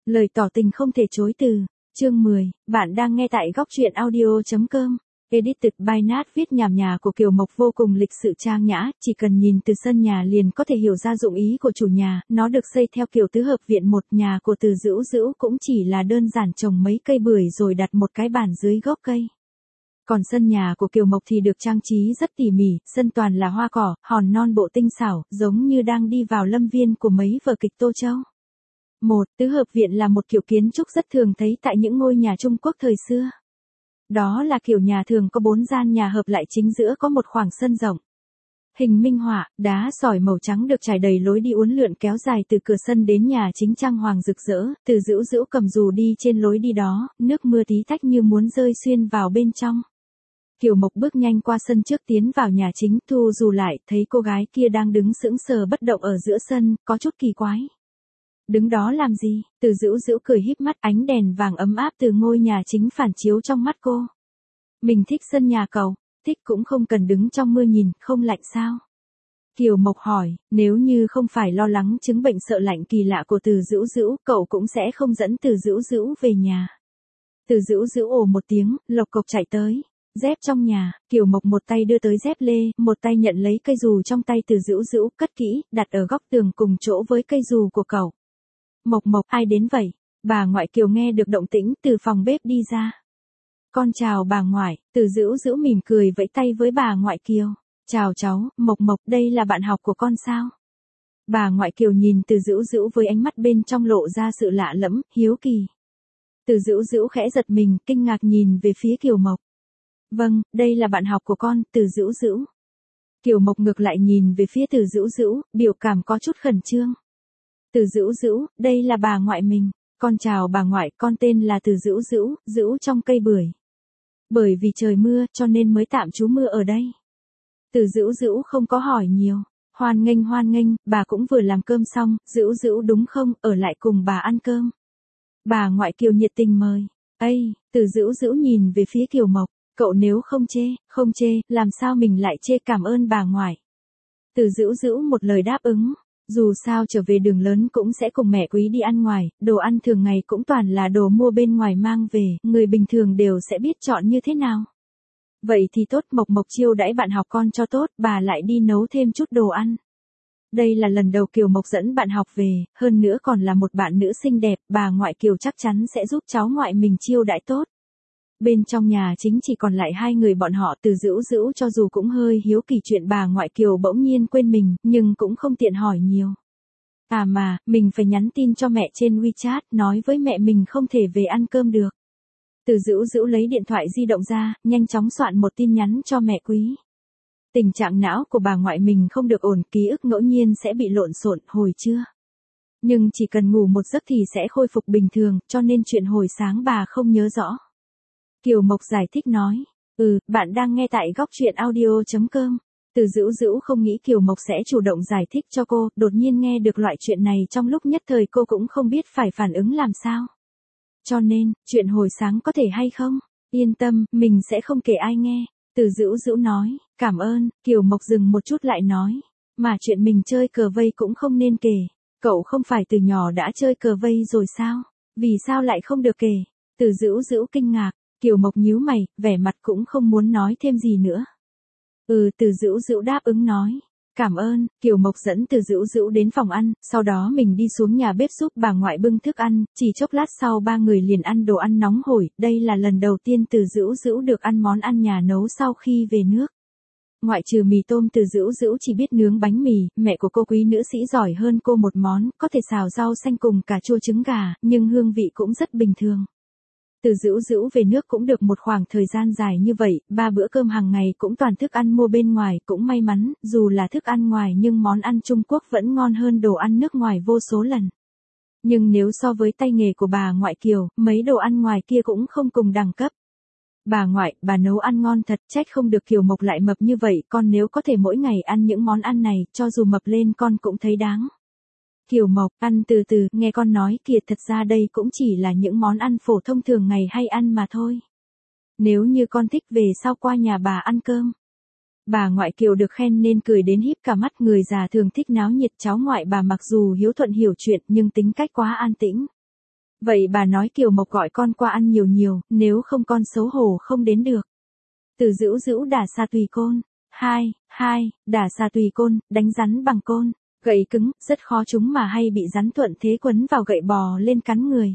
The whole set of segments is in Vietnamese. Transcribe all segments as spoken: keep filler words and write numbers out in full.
Lời tỏ tình không thể chối từ. Chương mười, bạn đang nghe tại góc truyện audio.com. Edited by Nat viết nhảm nhà của Kiều Mộc vô cùng lịch sự trang nhã, chỉ cần nhìn từ sân nhà liền có thể hiểu ra dụng ý của chủ nhà, nó được xây theo kiểu tứ hợp viện. Một nhà của Từ Dữu Dữu cũng chỉ là đơn giản trồng mấy cây bưởi rồi đặt một cái bàn dưới gốc cây. Còn sân nhà của Kiều Mộc thì được trang trí rất tỉ mỉ, sân toàn là hoa cỏ, hòn non bộ tinh xảo, giống như đang đi vào lâm viên của mấy vở kịch Tô Châu. Một, tứ hợp viện là một kiểu kiến trúc rất thường thấy tại những ngôi nhà Trung Quốc thời xưa. Đó là kiểu nhà thường có bốn gian nhà hợp lại, chính giữa có một khoảng sân rộng. Hình minh họa, đá sỏi màu trắng được trải đầy lối đi uốn lượn kéo dài từ cửa sân đến nhà chính, trang hoàng rực rỡ. Từ Dữu Dữu cầm dù đi trên lối đi đó, nước mưa tí tách như muốn rơi xuyên vào bên trong. Kiều Mộc bước nhanh qua sân trước tiến vào nhà chính, thu dù lại, thấy cô gái kia đang đứng sững sờ bất động ở giữa sân, có chút kỳ quái. Đứng đó làm gì? Từ Dữu Dữu cười híp mắt, ánh đèn vàng ấm áp từ ngôi nhà chính phản chiếu trong mắt cô. Mình thích sân nhà cậu, thích cũng không cần đứng trong mưa nhìn, không lạnh sao? Kiều Mộc hỏi, nếu như không phải lo lắng chứng bệnh sợ lạnh kỳ lạ của Từ Dữu Dữu, cậu cũng sẽ không dẫn Từ Dữu Dữu về nhà. Từ Dữu Dữu ồ một tiếng, lộc cộc chạy tới. Dép trong nhà, Kiều Mộc một tay đưa tới dép lê, một tay nhận lấy cây dù trong tay Từ Dữu Dữu, cất kỹ, đặt ở góc tường cùng chỗ với cây dù của cậu. Mộc Mộc, ai đến vậy? Bà ngoại Kiều nghe được động tĩnh, từ phòng bếp đi ra. Con chào bà ngoại. Từ Dữu Dữu mỉm cười vẫy tay với bà ngoại Kiều. Chào cháu, Mộc Mộc, đây là bạn học của con sao? Bà ngoại Kiều nhìn Từ Dữu Dữu với ánh mắt bên trong lộ ra sự lạ lẫm, hiếu kỳ. Từ Dữu Dữu khẽ giật mình, kinh ngạc nhìn về phía Kiều Mộc. Vâng, đây là bạn học của con, Từ Dữu Dữu. Kiều Mộc ngược lại nhìn về phía Từ Dữu Dữu, biểu cảm có chút khẩn trương. Từ Dữu Dữu, đây là bà ngoại mình. Con chào bà ngoại, con tên là Từ Dữu Dữu, Dữu trong cây bưởi. Bởi vì trời mưa, cho nên mới tạm trú mưa ở đây. Từ Dữu Dữu không có hỏi nhiều. Hoan nghênh hoan nghênh, bà cũng vừa làm cơm xong, Dữu Dữu đúng không, ở lại cùng bà ăn cơm. Bà ngoại Kiều nhiệt tình mời. Ây, Từ Dữu Dữu nhìn về phía Kiều Mộc. Cậu nếu không chê, không chê, làm sao mình lại chê, cảm ơn bà ngoại. Từ Dữu Dữu một lời đáp ứng. Dù sao trở về đường lớn cũng sẽ cùng mẹ Quý đi ăn ngoài, đồ ăn thường ngày cũng toàn là đồ mua bên ngoài mang về, người bình thường đều sẽ biết chọn như thế nào. Vậy thì tốt, Mộc Mộc chiêu đãi bạn học con cho tốt, bà lại đi nấu thêm chút đồ ăn. Đây là lần đầu Kiều Mộc dẫn bạn học về, hơn nữa còn là một bạn nữ xinh đẹp, bà ngoại Kiều chắc chắn sẽ giúp cháu ngoại mình chiêu đãi tốt. Bên trong nhà chính chỉ còn lại hai người bọn họ. Từ Dữu Dữu cho dù cũng hơi hiếu kỳ chuyện bà ngoại Kiều bỗng nhiên quên mình, nhưng cũng không tiện hỏi nhiều. À mà, mình phải nhắn tin cho mẹ trên WeChat, nói với mẹ mình không thể về ăn cơm được. Từ Dữu Dữu lấy điện thoại di động ra, nhanh chóng soạn một tin nhắn cho mẹ Quý. Tình trạng não của bà ngoại mình không được ổn, ký ức ngẫu nhiên sẽ bị lộn xộn, hồi trưa. Nhưng chỉ cần ngủ một giấc thì sẽ khôi phục bình thường, cho nên chuyện hồi sáng bà không nhớ rõ. Kiều Mộc giải thích nói, ừ, bạn đang nghe tại góc truyện audio.com. Từ Dữu Dữu không nghĩ Kiều Mộc sẽ chủ động giải thích cho cô, đột nhiên nghe được loại chuyện này trong lúc nhất thời cô cũng không biết phải phản ứng làm sao. Cho nên, chuyện hồi sáng có thể hay không? Yên tâm, mình sẽ không kể ai nghe. Từ Dữu Dữu nói, cảm ơn. Kiều Mộc dừng một chút lại nói, mà chuyện mình chơi cờ vây cũng không nên kể. Cậu không phải từ nhỏ đã chơi cờ vây rồi sao? Vì sao lại không được kể? Từ Dữu Dữu kinh ngạc. Kiều Mộc nhíu mày, vẻ mặt cũng không muốn nói thêm gì nữa. Ừ, Từ Dữu Dữu đáp ứng nói. Cảm ơn. Kiều Mộc dẫn Từ Dữu Dữu đến phòng ăn, sau đó mình đi xuống nhà bếp giúp bà ngoại bưng thức ăn, chỉ chốc lát sau ba người liền ăn đồ ăn nóng hổi, đây là lần đầu tiên Từ Dữu Dữu được ăn món ăn nhà nấu sau khi về nước. Ngoại trừ mì tôm, Từ Dữu Dữu chỉ biết nướng bánh mì, mẹ của cô Quý nữ sĩ giỏi hơn cô một món, có thể xào rau xanh cùng cà chua trứng gà, nhưng hương vị cũng rất bình thường. Từ Dữu Dữu về nước cũng được một khoảng thời gian dài như vậy, ba bữa cơm hàng ngày cũng toàn thức ăn mua bên ngoài, cũng may mắn, dù là thức ăn ngoài nhưng món ăn Trung Quốc vẫn ngon hơn đồ ăn nước ngoài vô số lần. Nhưng nếu so với tay nghề của bà ngoại Kiều, mấy đồ ăn ngoài kia cũng không cùng đẳng cấp. Bà ngoại, bà nấu ăn ngon thật, trách không được Kiều Mộc lại mập như vậy, con nếu có thể mỗi ngày ăn những món ăn này, cho dù mập lên con cũng thấy đáng. Kiều Mộc, ăn từ từ, nghe con nói kìa, thật ra đây cũng chỉ là những món ăn phổ thông thường ngày hay ăn mà thôi. Nếu như con thích về sau qua nhà bà ăn cơm. Bà ngoại Kiều được khen nên cười đến híp cả mắt, người già thường thích náo nhiệt, cháu ngoại bà mặc dù hiếu thuận hiểu chuyện nhưng tính cách quá an tĩnh. Vậy bà nói Kiều Mộc gọi con qua ăn nhiều nhiều, nếu không con xấu hổ không đến được. Từ Dữu Dữu đả xà tùy côn. Hai, hai, đả xà tùy côn, đánh rắn bằng côn. Gậy cứng, rất khó chúng mà hay bị rắn thuận thế quấn vào gậy bò lên cắn người.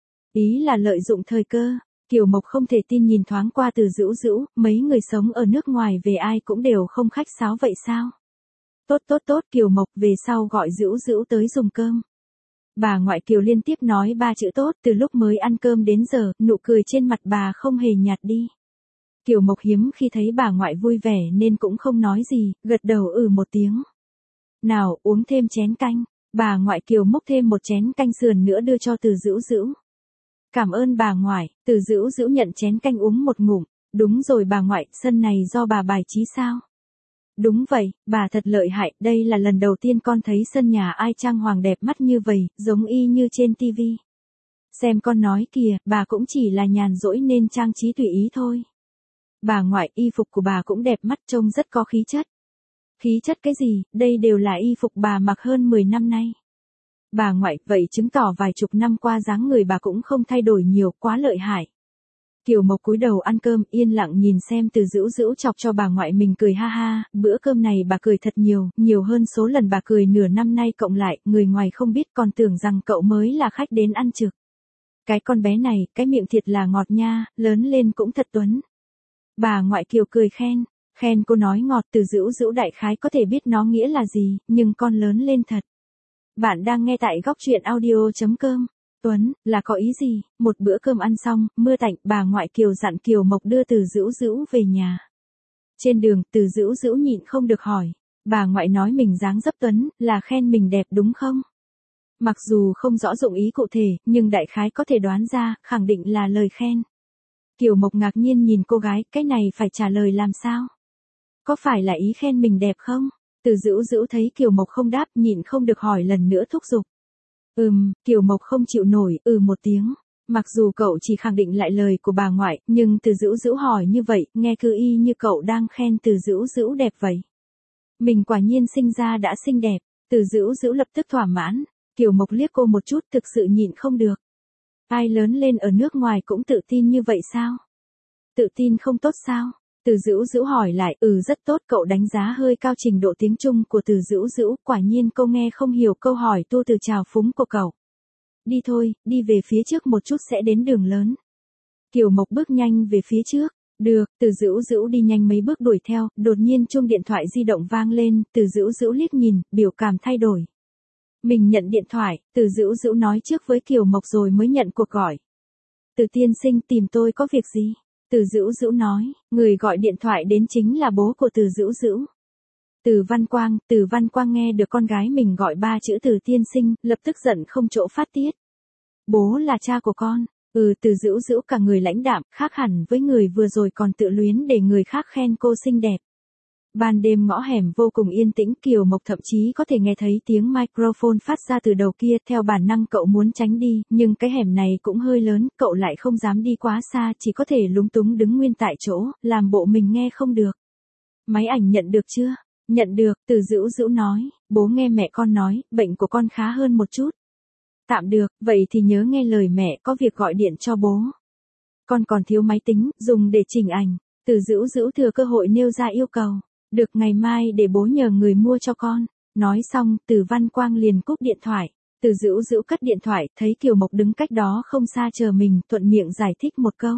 Ý là lợi dụng thời cơ. Kiều Mộc không thể tin nhìn thoáng qua Từ Dữu Dữu, mấy người sống ở nước ngoài về ai cũng đều không khách sáo vậy sao? Tốt tốt tốt, Kiều Mộc về sau gọi Dữu Dữu tới dùng cơm. Bà ngoại Kiều liên tiếp nói ba chữ tốt, từ lúc mới ăn cơm đến giờ, nụ cười trên mặt bà không hề nhạt đi. Kiều Mộc hiếm khi thấy bà ngoại vui vẻ nên cũng không nói gì, gật đầu ừ một tiếng. Nào, uống thêm chén canh. Bà ngoại Kiều múc thêm một chén canh sườn nữa đưa cho Từ Dữu Dữu. Cảm ơn bà ngoại. Từ Dữu Dữu nhận chén canh uống một ngụm. Đúng rồi bà ngoại, sân này do bà bài trí sao? Đúng vậy, bà thật lợi hại, đây là lần đầu tiên con thấy sân nhà ai trang hoàng đẹp mắt như vậy, giống y như trên tivi. Xem con nói kìa, bà cũng chỉ là nhàn rỗi nên trang trí tùy ý thôi. Bà ngoại, y phục của bà cũng đẹp mắt, trông rất có khí chất. Khí chất cái gì, đây đều là y phục bà mặc hơn mười năm nay. Bà ngoại, vậy chứng tỏ vài chục năm qua dáng người bà cũng không thay đổi nhiều, quá lợi hại. Kiều Mộc cúi đầu ăn cơm, yên lặng nhìn xem Từ Dữu Dữu chọc cho bà ngoại mình cười ha ha, bữa cơm này bà cười thật nhiều, nhiều hơn số lần bà cười nửa năm nay cộng lại, người ngoài không biết còn tưởng rằng cậu mới là khách đến ăn trực. Cái con bé này, cái miệng thiệt là ngọt nha, lớn lên cũng thật tuấn. Bà ngoại Kiều cười khen, khen cô nói ngọt. Từ Dữu Dữu đại khái có thể biết nó nghĩa là gì, nhưng con lớn lên thật. Bạn đang nghe tại góc truyện audio chấm com. Tuấn, là có ý gì? Một bữa cơm ăn xong, mưa tạnh, bà ngoại Kiều dặn Kiều Mộc đưa Từ Dữu Dữu về nhà. Trên đường, Từ Dữu Dữu nhịn không được hỏi. Bà ngoại nói mình dáng dấp tuấn, là khen mình đẹp đúng không? Mặc dù không rõ dụng ý cụ thể, nhưng đại khái có thể đoán ra, khẳng định là lời khen. Kiều Mộc ngạc nhiên nhìn cô gái, cái này phải trả lời làm sao? Có phải là ý khen mình đẹp không? Từ Dữu Dữu thấy Kiều Mộc không đáp, nhịn không được hỏi lần nữa thúc giục. Ừm, Kiều Mộc không chịu nổi, ừ một tiếng. Mặc dù cậu chỉ khẳng định lại lời của bà ngoại, nhưng Từ Dữu Dữu hỏi như vậy, nghe cứ y như cậu đang khen Từ Dữu Dữu đẹp vậy. Mình quả nhiên sinh ra đã xinh đẹp. Từ Dữu Dữu lập tức thỏa mãn. Kiều Mộc liếc cô một chút, thực sự nhịn không được. Ai lớn lên ở nước ngoài cũng tự tin như vậy sao? Tự tin không tốt sao? Từ Dữu Dữu hỏi lại, ừ rất tốt, cậu đánh giá hơi cao trình độ tiếng Trung của Từ Dữu Dữu, quả nhiên cô nghe không hiểu câu hỏi tu từ trào phúng của cậu. Đi thôi, đi về phía trước một chút sẽ đến đường lớn. Kiều Mộc bước nhanh về phía trước. Được, Từ Dữu Dữu đi nhanh mấy bước đuổi theo, đột nhiên chuông điện thoại di động vang lên, Từ Dữu Dữu liếc nhìn, biểu cảm thay đổi. Mình nhận điện thoại, Từ Dữu Dữu nói trước với Kiều Mộc rồi mới nhận cuộc gọi. Từ tiên sinh tìm tôi có việc gì? Từ Dữu Dữu nói, người gọi điện thoại đến chính là bố của Từ Dữu Dữu. Từ Văn Quang. Từ Văn Quang nghe được con gái mình gọi ba chữ Từ tiên sinh, lập tức giận không chỗ phát tiết. Bố là cha của con. Ừ, Từ Dữu Dữu cả người lãnh đạm, khác hẳn với người vừa rồi còn tự luyến để người khác khen cô xinh đẹp. Ban đêm ngõ hẻm vô cùng yên tĩnh, Kiều Mộc thậm chí có thể nghe thấy tiếng microphone phát ra từ đầu kia, theo bản năng cậu muốn tránh đi, nhưng cái hẻm này cũng hơi lớn, cậu lại không dám đi quá xa, chỉ có thể lúng túng đứng nguyên tại chỗ, làm bộ mình nghe không được. Máy ảnh nhận được chưa? Nhận được, Từ Dữu Dữu nói, bố nghe mẹ con nói, bệnh của con khá hơn một chút. Tạm được, vậy thì nhớ nghe lời mẹ, có việc gọi điện cho bố. Con còn thiếu máy tính, dùng để chỉnh ảnh. Từ Dữu Dữu thừa cơ hội nêu ra yêu cầu. Được, ngày mai để bố nhờ người mua cho con. Nói xong, Từ Văn Quang liền cúp điện thoại. Từ Dữu Dữu cất điện thoại, thấy Kiều Mộc đứng cách đó không xa chờ mình, thuận miệng giải thích một câu.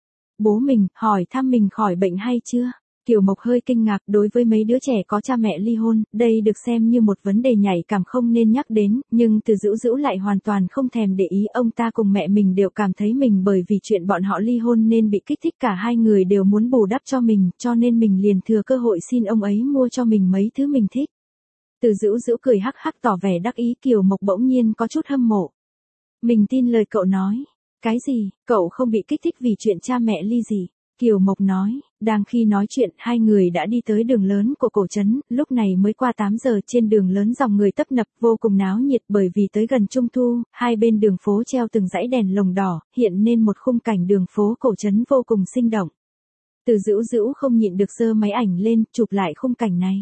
Bố mình, hỏi thăm mình khỏi bệnh hay chưa? Kiều Mộc hơi kinh ngạc, đối với mấy đứa trẻ có cha mẹ ly hôn, đây được xem như một vấn đề nhạy cảm không nên nhắc đến, nhưng Từ Dữu Dữu lại hoàn toàn không thèm để ý, ông ta cùng mẹ mình đều cảm thấy mình bởi vì chuyện bọn họ ly hôn nên bị kích thích, cả hai người đều muốn bù đắp cho mình, cho nên mình liền thừa cơ hội xin ông ấy mua cho mình mấy thứ mình thích. Từ Dữu Dữu cười hắc hắc tỏ vẻ đắc ý, Kiều Mộc bỗng nhiên có chút hâm mộ. Mình tin lời cậu nói. Cái gì, cậu không bị kích thích vì chuyện cha mẹ ly gì? Kiều Mộc nói, đang khi nói chuyện, hai người đã đi tới đường lớn của cổ trấn, lúc này mới qua tám giờ, trên đường lớn dòng người tấp nập, vô cùng náo nhiệt, bởi vì tới gần Trung thu, hai bên đường phố treo từng dãy đèn lồng đỏ, hiện nên một khung cảnh đường phố cổ trấn vô cùng sinh động. Từ Dữu Dữu không nhịn được giơ máy ảnh lên, chụp lại khung cảnh này.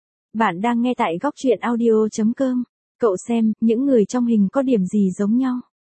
Bạn đang nghe tại góc truyện audio chấm com. Cậu xem, những người trong hình có điểm gì giống nhau?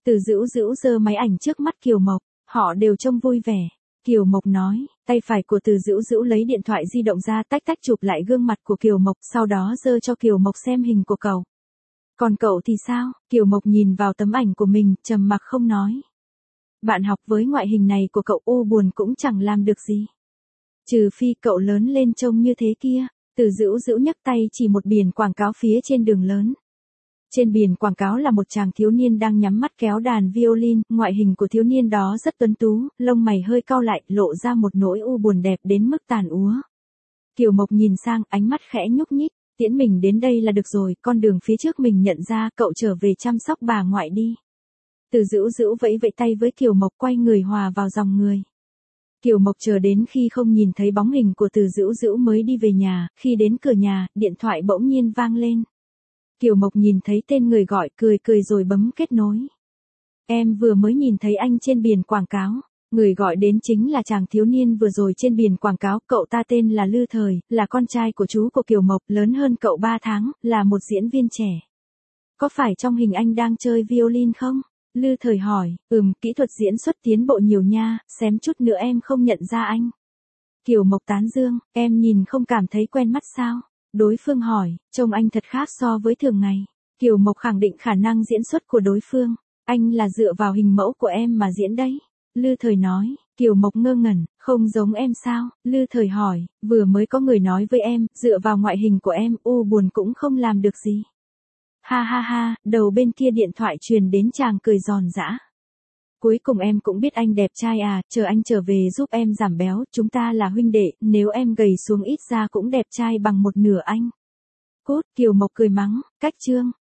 Từ Dữu Dữu giơ máy ảnh trước mắt Kiều Mộc, họ đều trông vui vẻ. Kiều Mộc nói, tay phải của Từ Dữu Dữu lấy điện thoại di động ra tách tách chụp lại gương mặt của Kiều Mộc, sau đó giơ cho Kiều Mộc xem hình của cậu. Còn cậu thì sao? Kiều Mộc nhìn vào tấm ảnh của mình, trầm mặc không nói. Bạn học với ngoại hình này của cậu u buồn cũng chẳng làm được gì. Trừ phi cậu lớn lên trông như thế kia. Từ Dữu Dữu nhấc tay chỉ một biển quảng cáo phía trên đường lớn. Trên biển quảng cáo là một chàng thiếu niên đang nhắm mắt kéo đàn violin, ngoại hình của thiếu niên đó rất tuấn tú, lông mày hơi cau lại, lộ ra một nỗi u buồn đẹp đến mức tàn úa. Kiều Mộc nhìn sang, ánh mắt khẽ nhúc nhích, tiễn mình đến đây là được rồi, con đường phía trước mình nhận ra, cậu trở về chăm sóc bà ngoại đi. Từ Dữu Dữu vẫy vẫy tay với Kiều Mộc, quay người hòa vào dòng người. Kiều Mộc chờ đến khi không nhìn thấy bóng hình của Từ Dữu Dữu mới đi về nhà, khi đến cửa nhà, điện thoại bỗng nhiên vang lên. Kiều Mộc nhìn thấy tên người gọi, cười cười rồi bấm kết nối. Em vừa mới nhìn thấy anh trên biển quảng cáo. Người gọi đến chính là chàng thiếu niên vừa rồi trên biển quảng cáo, cậu ta tên là Lư Thời, là con trai của chú của Kiều Mộc, lớn hơn cậu ba tháng, là một diễn viên trẻ. Có phải trong hình anh đang chơi violin không? Lư Thời hỏi, ừm, kỹ thuật diễn xuất tiến bộ nhiều nha, xém chút nữa em không nhận ra anh. Kiều Mộc tán dương, em nhìn không cảm thấy quen mắt sao? Đối phương hỏi, trông anh thật khác so với thường ngày. Kiều Mộc khẳng định khả năng diễn xuất của đối phương, anh là dựa vào hình mẫu của em mà diễn đấy. Lư Thời nói, Kiều Mộc ngơ ngẩn, không giống em sao? Lư Thời hỏi, vừa mới có người nói với em, dựa vào ngoại hình của em, u buồn cũng không làm được gì. Ha ha ha, đầu bên kia điện thoại truyền đến chàng cười giòn giã. Cuối cùng em cũng biết anh đẹp trai à, chờ anh trở về giúp em giảm béo, chúng ta là huynh đệ, nếu em gầy xuống ít ra cũng đẹp trai bằng một nửa anh. Cút, Kiều Mộc cười mắng, cách chương.